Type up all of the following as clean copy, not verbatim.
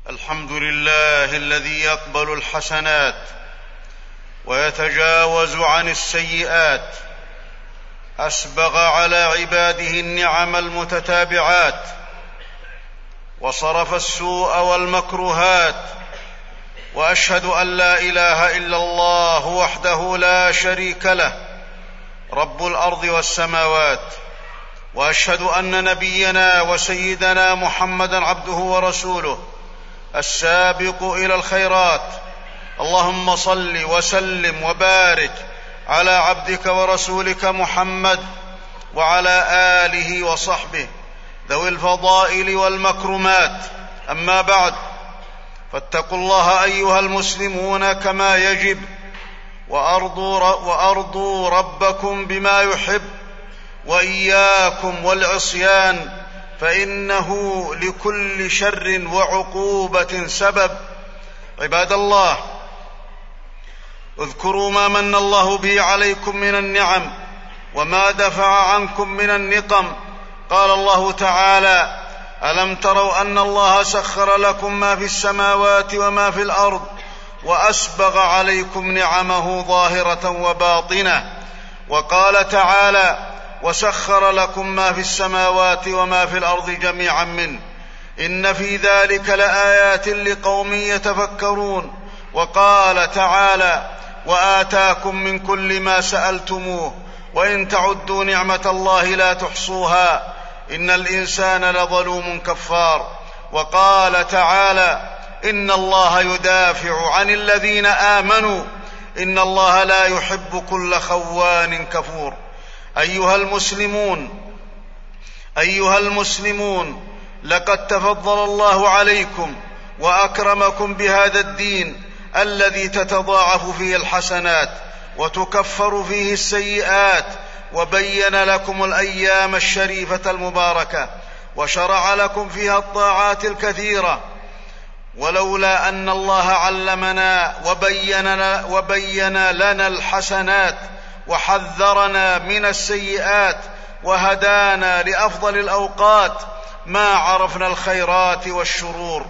الحمد لله الذي يقبل الحسنات ويتجاوز عن السيئات، أسبغ على عباده النعم المتتابعات، وصرف السوء والمكروهات، وأشهد أن لا إله إلا الله وحده لا شريك له رب الأرض والسماوات، وأشهد أن نبينا وسيدنا محمدًا عبده ورسوله السابق إلى الخيرات. اللهم صل وسلم وبارك على عبدك ورسولك محمد وعلى آله وصحبه ذوي الفضائل والمكرمات. أما بعد، فاتقوا الله أيها المسلمون كما يجب، وأرضوا ربكم بما يحب، وإياكم والعصيان، فإنه لكل شر وعقوبة سبب. عباد الله، اذكروا ما من الله به عليكم من النعم وما دفع عنكم من النقم. قال الله تعالى: ألم تروا أن الله سخر لكم ما في السماوات وما في الأرض وأسبغ عليكم نعمه ظاهرة وباطنة. وقال تعالى: وسخر لكم ما في السماوات وما في الأرض جميعا منه إن في ذلك لآيات لقوم يتفكرون. وقال تعالى: وآتاكم من كل ما سألتموه وإن تعدوا نعمة الله لا تحصوها إن الإنسان لظلوم كفار. وقال تعالى: إن الله يدافع عن الذين آمنوا إن الله لا يحب كل خوان كفور. أيها المسلمون، لقد تفضل الله عليكم وأكرمكم بهذا الدين الذي تتضاعف فيه الحسنات وتكفر فيه السيئات، وبين لكم الأيام الشريفة المباركة، وشرع لكم فيها الطاعات الكثيرة. ولولا أن الله علمنا وبين لنا الحسنات وحذرنا من السيئات وهدانا لأفضل الأوقات ما عرفنا الخيرات والشرور.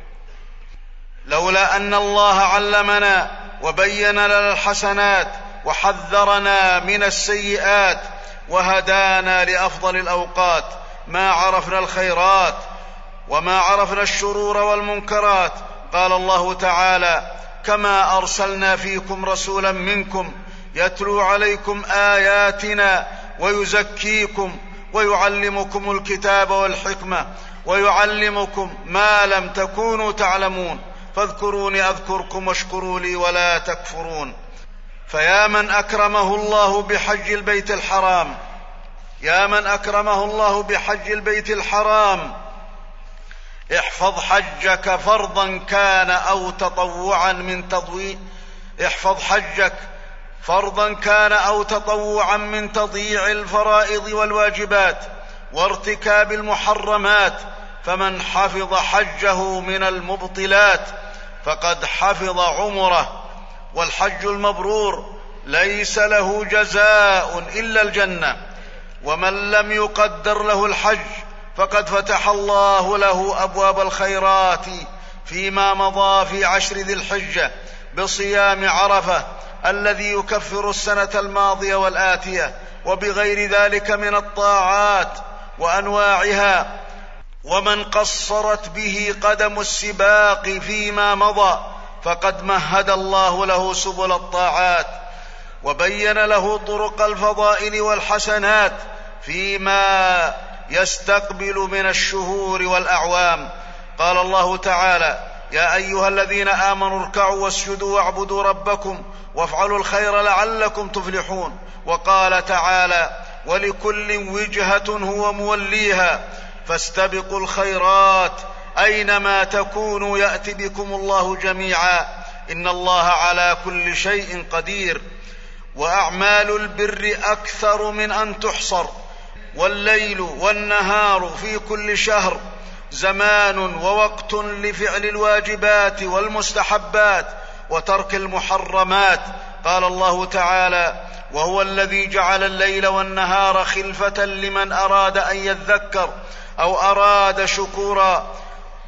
لولا أن الله علمنا وبين لنا الحسنات وحذرنا من السيئات وهدانا لأفضل الأوقات ما عرفنا الخيرات وما عرفنا الشرور والمنكرات. قال الله تعالى: كما أرسلنا فيكم رسولا منكم يتلو عليكم آياتنا ويزكيكم ويعلمكم الكتاب والحكمة ويعلمكم ما لم تكونوا تعلمون فاذكروني أذكركم واشكروا لي ولا تكفرون. فيا من أكرمه الله بحج البيت الحرام، احفظ حجك فرضا كان أو تطوعا من تضييع الفرائض والواجبات وارتكاب المحرمات. فمن حفظ حجه من المبطلات فقد حفظ عمره. والحج المبرور ليس له جزاء إلا الجنة. ومن لم يقدر له الحج فقد فتح الله له أبواب الخيرات فيما مضى في 10 ذي الحجة بصيام عرفة الذي يكفر السنة الماضية والآتية، وبغير ذلك من الطاعات وأنواعها. ومن قصرت به قدم السباق فيما مضى فقد مهد الله له سبل الطاعات وبين له طرق الفضائل والحسنات فيما يستقبل من الشهور والأعوام. قال الله تعالى: يا أيها الذين آمنوا اركعوا واسجدوا واعبدوا ربكم وافعلوا الخير لعلكم تفلحون. وقال تعالى: ولكل وجهة هو موليها فاستبقوا الخيرات أينما تكونوا يأت بكم الله جميعا إن الله على كل شيء قدير. وأعمال البر أكثر من أن تحصر، والليل والنهار في كل شهر زمان ووقت لفعل الواجبات والمستحبات وترك المحرمات. قال الله تعالى: وهو الذي جعل الليل والنهار خلفة لمن أراد أن يذكر أو أراد شكورا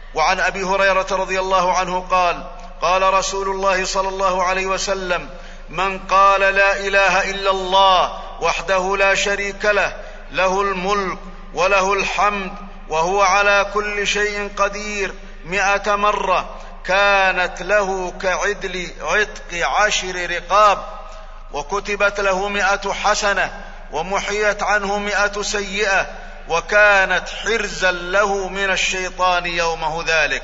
وعن أبي هريرة رضي الله عنه قال: قال رسول الله صلى الله عليه وسلم: من قال لا إله إلا الله وحده لا شريك له، له الملك وله الحمد وهو على كل شيء قدير 100 مرة، كانت له كعدل عتق 10 رقاب، وكتبت له 100 حسنة، ومحيت عنه 100 سيئة، وكانت حرزا له من الشيطان يومه ذلك،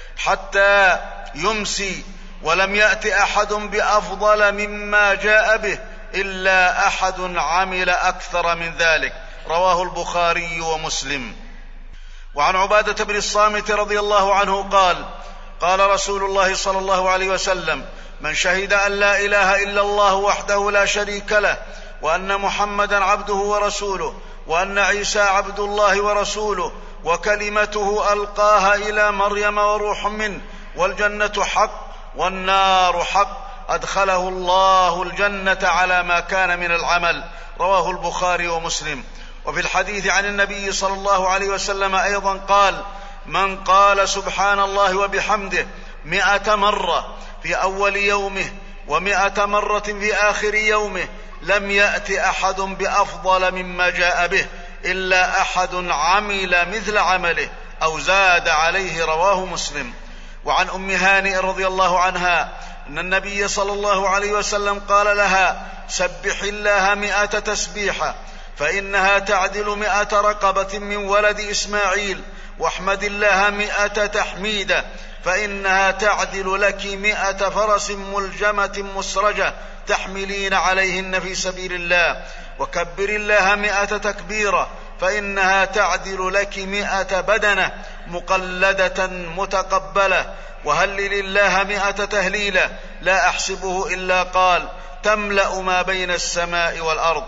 حتى يمسي ولم يأت أحد بأفضل مما جاء به إلا أحد عمل أكثر من ذلك. رواه البخاري ومسلم. وعن عبادة بن الصامت رضي الله عنه قال: قال رسول الله صلى الله عليه وسلم: من شهد أن لا إله إلا الله وحده لا شريك له، وأن محمدا عبده ورسوله، وأن عيسى عبد الله ورسوله، وكلمته ألقاها إلى مريم وروح منه، والجنة حق والنار حق، أدخله الله الجنة على ما كان من العمل. رواه البخاري ومسلم. وفي الحديث عن النبي صلى الله عليه وسلم أيضا قال: من قال سبحان الله وبحمده 100 مرة في أول يومه و100 مرة في آخر يومه، لم يأت أحد بأفضل مما جاء به إلا أحد عمل مثل عمله أو زاد عليه. رواه مسلم. وعن أم هانئ رضي الله عنها أن النبي صلى الله عليه وسلم قال لها: سبح الله 100 تسبيحة، فإنها تعدل 100 رقبة من ولد إسماعيل، واحمد الله 100 تحميدة، فإنها تعدل لك 100 فرس ملجمة مسرجة تحملين عليهن في سبيل الله، وكبر الله 100 تكبيرة، فإنها تعدل لك 100 بدنة مقلدة متقبلة، وهلل الله 100 تهليلة، لا أحسبه إلا قال: تملأ ما بين السماء والأرض،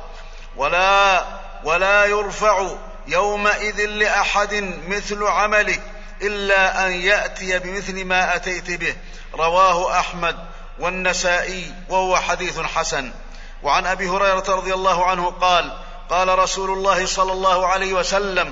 ولا يرفع يومئذ لأحد مثل عملك إلا أن يأتي بمثل ما أتيت به. رواه أحمد والنسائي، وهو حديث حسن. وعن أبي هريرة رضي الله عنه قال: قال رسول الله صلى الله عليه وسلم: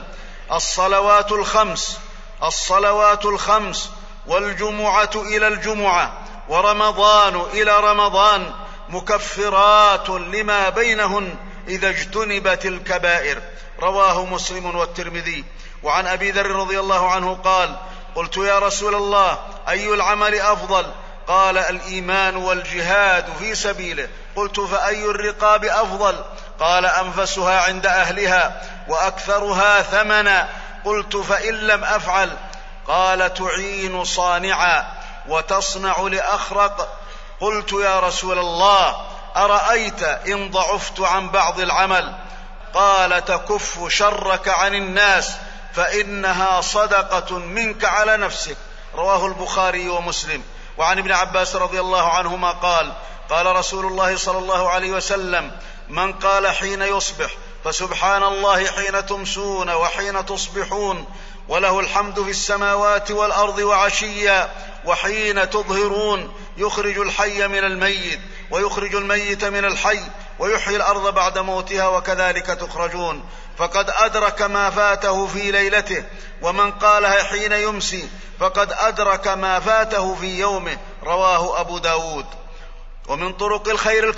الصلوات الخمس والجمعة إلى الجمعة ورمضان إلى رمضان مكفرات لما بينهن إذا اجتنبت الكبائر. رواه مسلم والترمذي. وعن أبي ذر رضي الله عنه قال: قلت يا رسول الله أي العمل أفضل؟ قال: الإيمان والجهاد في سبيله. قلت: فأي الرقاب أفضل؟ قال: أنفسها عند أهلها وأكثرها ثمنا. قلت: فإن لم أفعل؟ قال: تعين صانعا وتصنع لأخرق. قلت: يا رسول الله أرأيت إن ضعفت عن بعض العمل؟ قال: تكف شرك عن الناس، فإنها صدقة منك على نفسك. رواه البخاري ومسلم. وعن ابن عباس رضي الله عنهما قال: قال رسول الله صلى الله عليه وسلم: من قال حين يصبح فسبحان الله حين تمسون وحين تصبحون، وله الحمد في السماوات والأرض وعشيا وحين تظهرون، يخرج الحي من الميت ويخرج الميت من الحي ويحيي الأرض بعد موتها وكذلك تخرجون، فقد أدرك ما فاته في ليلته. ومن قالها حين يمسي فقد أدرك ما فاته في يومه. رواه أبو داود. ومن طرق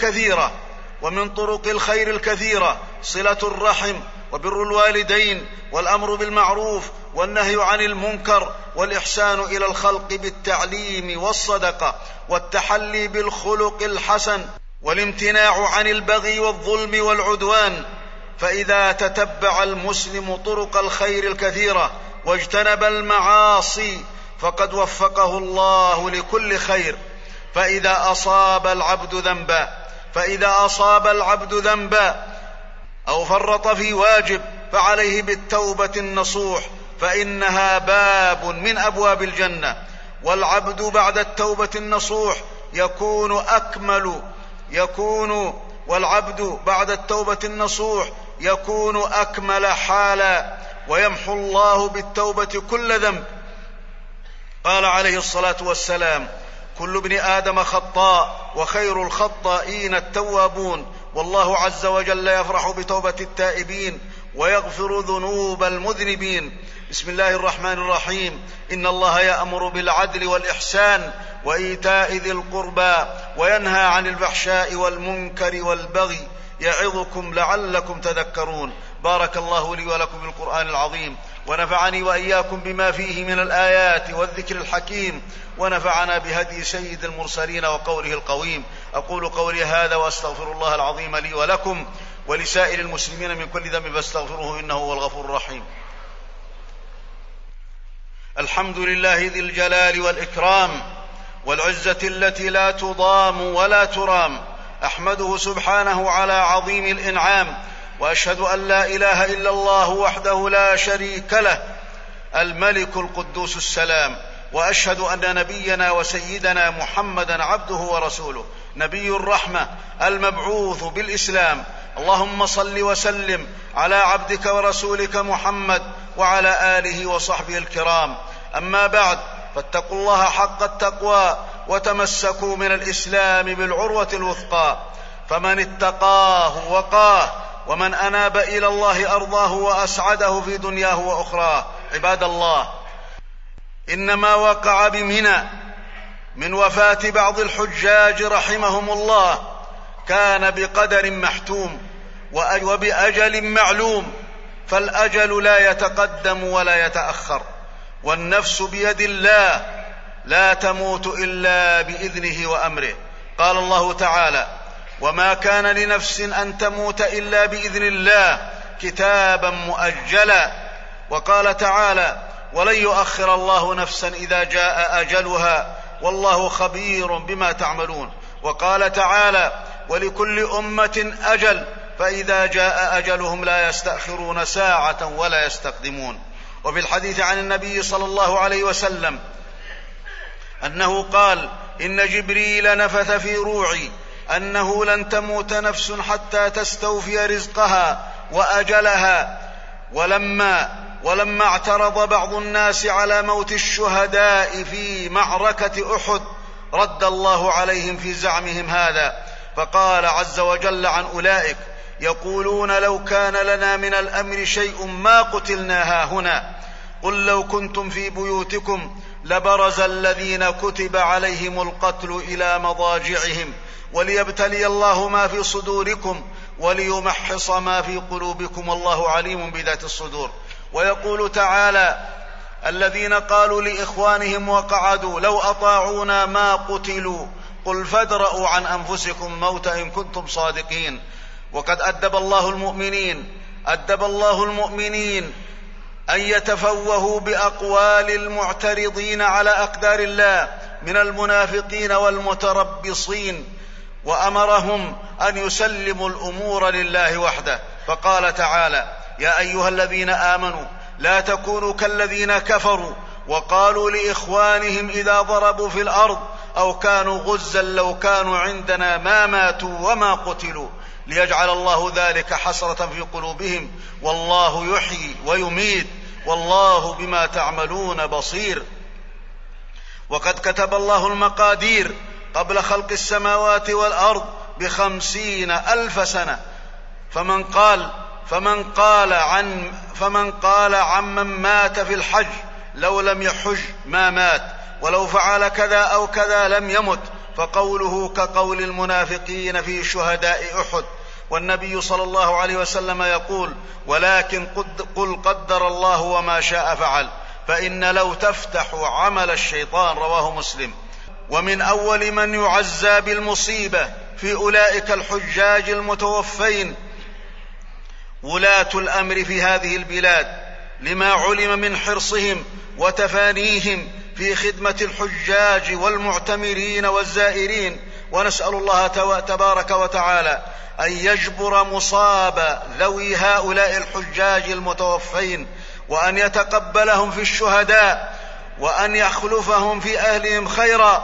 الخير الكثيرة صلة الرحم، وبر الوالدين، والأمر بالمعروف، والنهي عن المنكر، والإحسان إلى الخلق بالتعليم والصدقة، والتحلي بالخلق الحسن، والامتناع عن البغي والظلم والعدوان. فإذا تتبع المسلم طرق الخير الكثيرة واجتنب المعاصي فقد وفقه الله لكل خير. فإذا أصاب العبد ذنبا أو فرط في واجب فعليه بالتوبة النصوح، فإنها باب من أبواب الجنة. والعبد بعد التوبة النصوح يكون أكمل حالا، ويمحو الله بالتوبة كل ذنب. قال عليه الصلاة والسلام: كل ابن آدم خطاء وخير الخطائين التوابون، والله عز وجل يفرح بتوبة التائبين ويغفر ذنوب المذنبين. بسم الله الرحمن الرحيم. إن الله يأمر بالعدل والإحسان وإيتاء ذي القربى وينهى عن الفحشاء والمنكر والبغي يعظكم لعلكم تذكرون. بارك الله لي ولكم بالقرآن العظيم، ونفعني وإياكم بما فيه من الآيات والذكر الحكيم، ونفعنا بهدي سيد المرسلين وقوله القويم. أقول قولي هذا وأستغفر الله العظيم لي ولكم ولسائر المسلمين من كل ذنب فاستغفروه إنه هو الغفور الرحيم. الحمد لله ذي الجلال والإكرام والعزة التي لا تضام ولا ترام. أحمده سبحانه على عظيم الإنعام، وأشهد أن لا إله إلا الله وحده لا شريك له الملك القدوس السلام. وأشهد أن نبينا وسيدنا محمدا عبده ورسوله نبي الرحمة المبعوث بالإسلام. اللهم صل وسلم على عبدك ورسولك محمد وعلى آله وصحبه الكرام. أما بعد، فاتقوا الله حق التقوى وتمسكوا من الإسلام بالعروة الوثقى، فمن اتقاه وقاه، ومن أناب إلى الله أرضاه وأسعده في دنياه وأخراه. عباد الله، إنما وقع بمنى من وفاة بعض الحجاج رحمهم الله كان بقدر محتوم وبأجل معلوم، فالأجل لا يتقدم ولا يتأخر، والنفس بيد الله لا تموت إلا بإذنه وأمره. قال الله تعالى: وما كان لنفس أن تموت إلا بإذن الله كتابا مؤجلا. وقال تعالى: ولن يؤخر الله نفسا إذا جاء أجلها والله خبير بما تعملون. وقال تعالى: ولكل أمة أجل فإذا جاء أجلهم لا يستأخرون ساعة ولا يستقدمون. وفي الحديث عن النبي صلى الله عليه وسلم أنه قال: إن جبريل نفث في روعي أنه لن تموت نفس حتى تستوفي رزقها وأجلها. ولما اعترض بعض الناس على موت الشهداء في معركة أحد رد الله عليهم في زعمهم هذا، فقال عز وجل عن أولئك: يقولون لو كان لنا من الأمر شيء ما قتلنا هاهنا. قل لو كنتم في بيوتكم لبرز الذين كتب عليهم القتل إلى مضاجعهم وليبتلي الله ما في صدوركم وليمحص ما في قلوبكم والله عليم بذات الصدور. ويقول تعالى: الذين قالوا لإخوانهم وقعدوا لو أطاعونا ما قتلوا قل فادرءوا عن أنفسكم موت إن كنتم صادقين. وقد أدب الله المؤمنين أن يتفوهوا بأقوال المعترضين على أقدار الله من المنافقين والمتربصين، وأمرهم أن يسلموا الأمور لله وحده. فقال تعالى: يا أيها الذين آمنوا لا تكونوا كالذين كفروا وقالوا لإخوانهم إذا ضربوا في الأرض أو كانوا غزا لو كانوا عندنا ما ماتوا وما قتلوا ليجعل الله ذلك حسرة في قلوبهم والله يحيي ويميت والله بما تعملون بصير. وقد كتب الله المقادير قبل خلق السماوات والأرض ب50,000 سنة، فمن قال عمن مات في الحج لو لم يحج ما مات، ولو فعل كذا أو كذا لم يمت، فقوله كقول المنافقين في شهداء أحد. والنبي صلى الله عليه وسلم يقول: ولكن قل قدر الله وما شاء فعل، فإن لو تفتح عمل الشيطان. رواه مسلم. ومن أول من يعزى بالمصيبة في أولئك الحجاج المتوفين ولاة الأمر في هذه البلاد، لما علم من حرصهم وتفانيهم في خدمة الحجاج والمعتمرين والزائرين. ونسأل الله تبارك وتعالى أن يجبر مصاب ذوي هؤلاء الحجاج المتوفين، وأن يتقبلهم في الشهداء، وأن يخلفهم في أهلهم خيرا،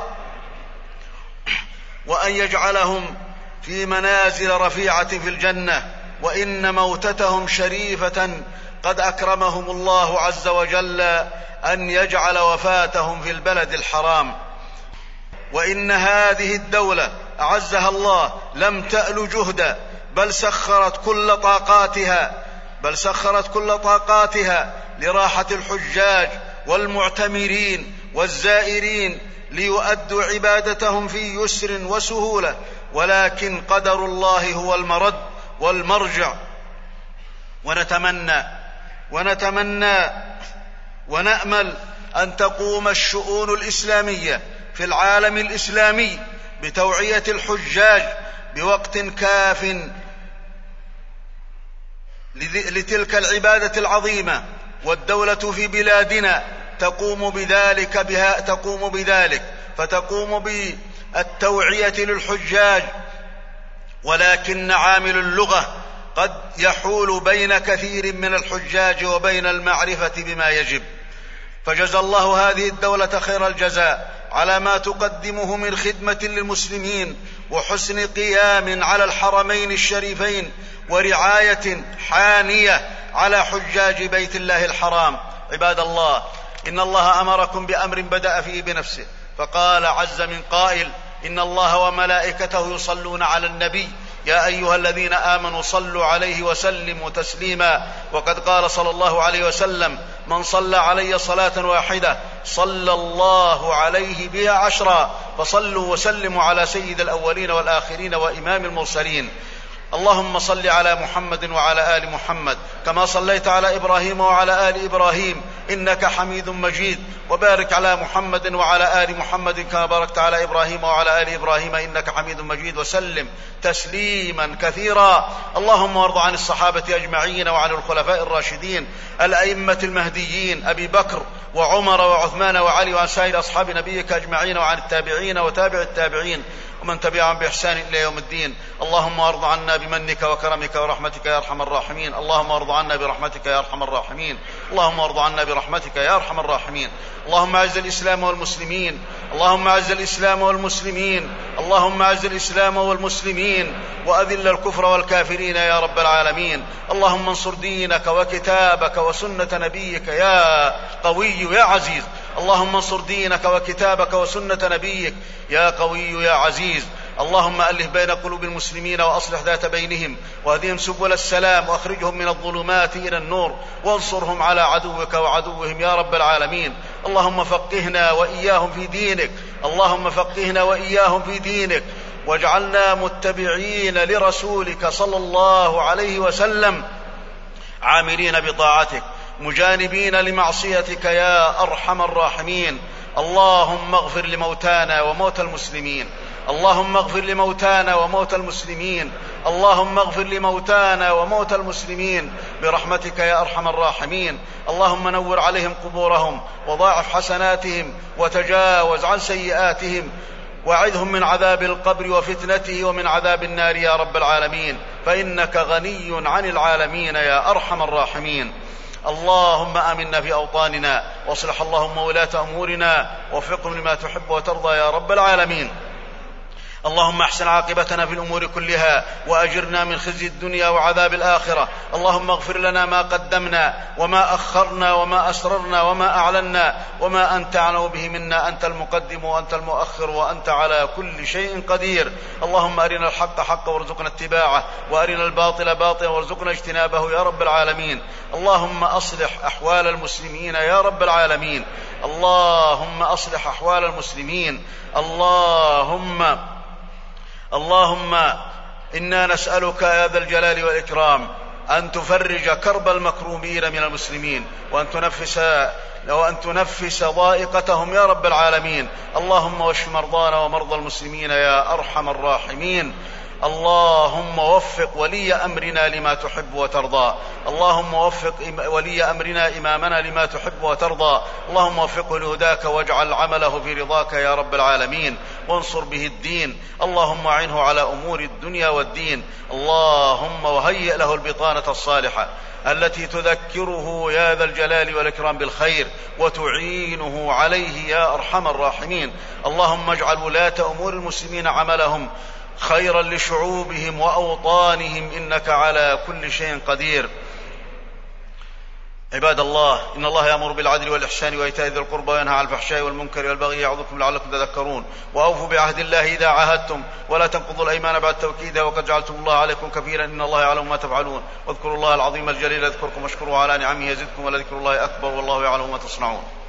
وأن يجعلهم في منازل رفيعة في الجنة. وإن موتتهم شريفة قد أكرمهم الله عز وجل أن يجعل وفاتهم في البلد الحرام. وإن هذه الدولة أعزها الله لم تأل جهدا، بل سخرت كل طاقاتها بل سخرت كل طاقاتها لراحة الحجاج والمعتمرين والزائرين ليؤدوا عبادتهم في يسر وسهولة، ولكن قدر الله هو المرد والمرجع. ونتمنى ونأمل أن تقوم الشؤون الإسلامية في العالم الإسلامي بتوعية الحجاج بوقت كاف لتلك العبادة العظيمة، والدولة في بلادنا تقوم بذلك فتقوم بالتوعية للحجاج، ولكن عامل اللغة قد يحول بين كثير من الحجاج وبين المعرفة بما يجب. فجزى الله هذه الدولة خير الجزاء على ما تقدمه من خدمة للمسلمين وحسن قيام على الحرمين الشريفين ورعاية حانية على حجاج بيت الله الحرام. عباد الله، إن الله أمركم بأمر بدأ فيه بنفسه، فقال عز من قائل: إن الله وملائكته يصلون على النبي يا أيها الذين آمنوا صلوا عليه وسلموا تسليما. وقد قال صلى الله عليه وسلم: من صلى علي صلاة واحدة صلى الله عليه بها 10. فصلوا وسلموا على سيد الأولين والآخرين وإمام المرسلين. اللهم صل على محمد وعلى آل محمد كما صليت على إبراهيم وعلى آل إبراهيم إنك حميد مجيد، وبارك على محمد وعلى آل محمد كما باركت على إبراهيم وعلى آل إبراهيم إنك حميد مجيد، وسلم تسليما كثيرا. اللهم وارض عن الصحابة أجمعين وعن الخلفاء الراشدين الأئمة المهديين أبي بكر وعمر وعثمان وعلي، وعن سائر أصحاب نبيك أجمعين، وعن التابعين وتابع التابعين ومن تبعهم بإحسان إلى يوم الدين. اللهم وارض عنا بمنك وكرمك ورحمتك يا أرحم الراحمين. اللهم وارض عنا برحمتك يا أرحم الراحمين. اللهم وارض عنا برحمتك يا أرحم الراحمين. اللهم أعز الإسلام والمسلمين. اللهم أعز الإسلام والمسلمين. اللهم أعز الإسلام والمسلمين وأذل الكفر والكافرين يا رب العالمين. اللهم انصر دينك وكتابك وسنة نبيك يا قوي يا عزيز. اللهم انصر دينك وكتابك وسنة نبيك يا قوي يا عزيز. اللهم ألف بين قلوب المسلمين وأصلح ذات بينهم واهدهم سبل السلام واخرجهم من الظلمات إلى النور وانصرهم على عدوك وعدوهم يا رب العالمين. اللهم فقهنا وإياهم في دينك. اللهم فقهنا وإياهم في دينك واجعلنا متبعين لرسولك صلى الله عليه وسلم عاملين بطاعتك مجانبين لمعصيتك يا أرحم الراحمين. اللهم اغفر لموتانا وموتى المسلمين. اللهم اغفر لموتانا وموتى المسلمين. اللهم اغفر لموتانا وموتى المسلمين برحمتك يا أرحم الراحمين. اللهم نور عليهم قبورهم وضاعف حسناتهم وتجاوز عن سيئاتهم وأعذهم من عذاب القبر وفتنته ومن عذاب النار يا رب العالمين، فإنك غني عن العالمين يا أرحم الراحمين. اللهم آمنا في أوطاننا واصلح اللهم ولاة أمورنا ووفقهم لما تحب وترضى يا رب العالمين. اللهم احسن عاقبتنا في الأمور كلها وأجرنا من خزي الدنيا وعذاب الآخرة. اللهم اغفر لنا ما قدمنا وما أخرنا وما أسررنا وما أعلنا وما أنت أعلم به منا، أنت المقدم وأنت المؤخر وأنت على كل شيء قدير. اللهم أرنا الحق حقا وارزقنا اتباعه وأرنا الباطل باطلا وارزقنا اجتنابه يا رب العالمين. اللهم أصلح أحوال المسلمين يا رب العالمين. اللهم أصلح أحوال المسلمين. اللهم إنا نسألك يا ذا الجلال والإكرام أن تفرج كرب المكروبين من المسلمين وأن تنفس ضائقتهم يا رب العالمين. اللهم واشف مرضانا ومرضى المسلمين يا أرحم الراحمين. اللهم وفق ولي أمرنا لما تحب وترضى. اللهم وفق ولي أمرنا إمامنا لما تحب وترضى. اللهم وفقه لهداك واجعل عمله في رضاك يا رب العالمين وانصر به الدين. اللهم أعنه على أمور الدنيا والدين. اللهم وهيئ له البطانة الصالحة التي تذكره يا ذا الجلال والإكرام بالخير وتعينه عليه يا أرحم الراحمين. اللهم اجعل ولاة أمور المسلمين عملهم خيرا لشعوبهم وأوطانهم إنك على كل شيء قدير. عباد الله، إن الله يأمر بالعدل والإحسان وإيتاء ذي القربى وينهى عن الفحشاء والمنكر والبغي يعظكم لعلكم تذكرون. وأوفوا بعهد الله إذا عاهدتم ولا تنقضوا الأيمان بعد توكيدها وقد جعلتم الله عليكم كفيلا إن الله يعلم ما تفعلون. واذكروا الله العظيم الجليل يذكركم واشكروه على نعمه يزدكم ولذكر الله أكبر والله يعلم ما تصنعون.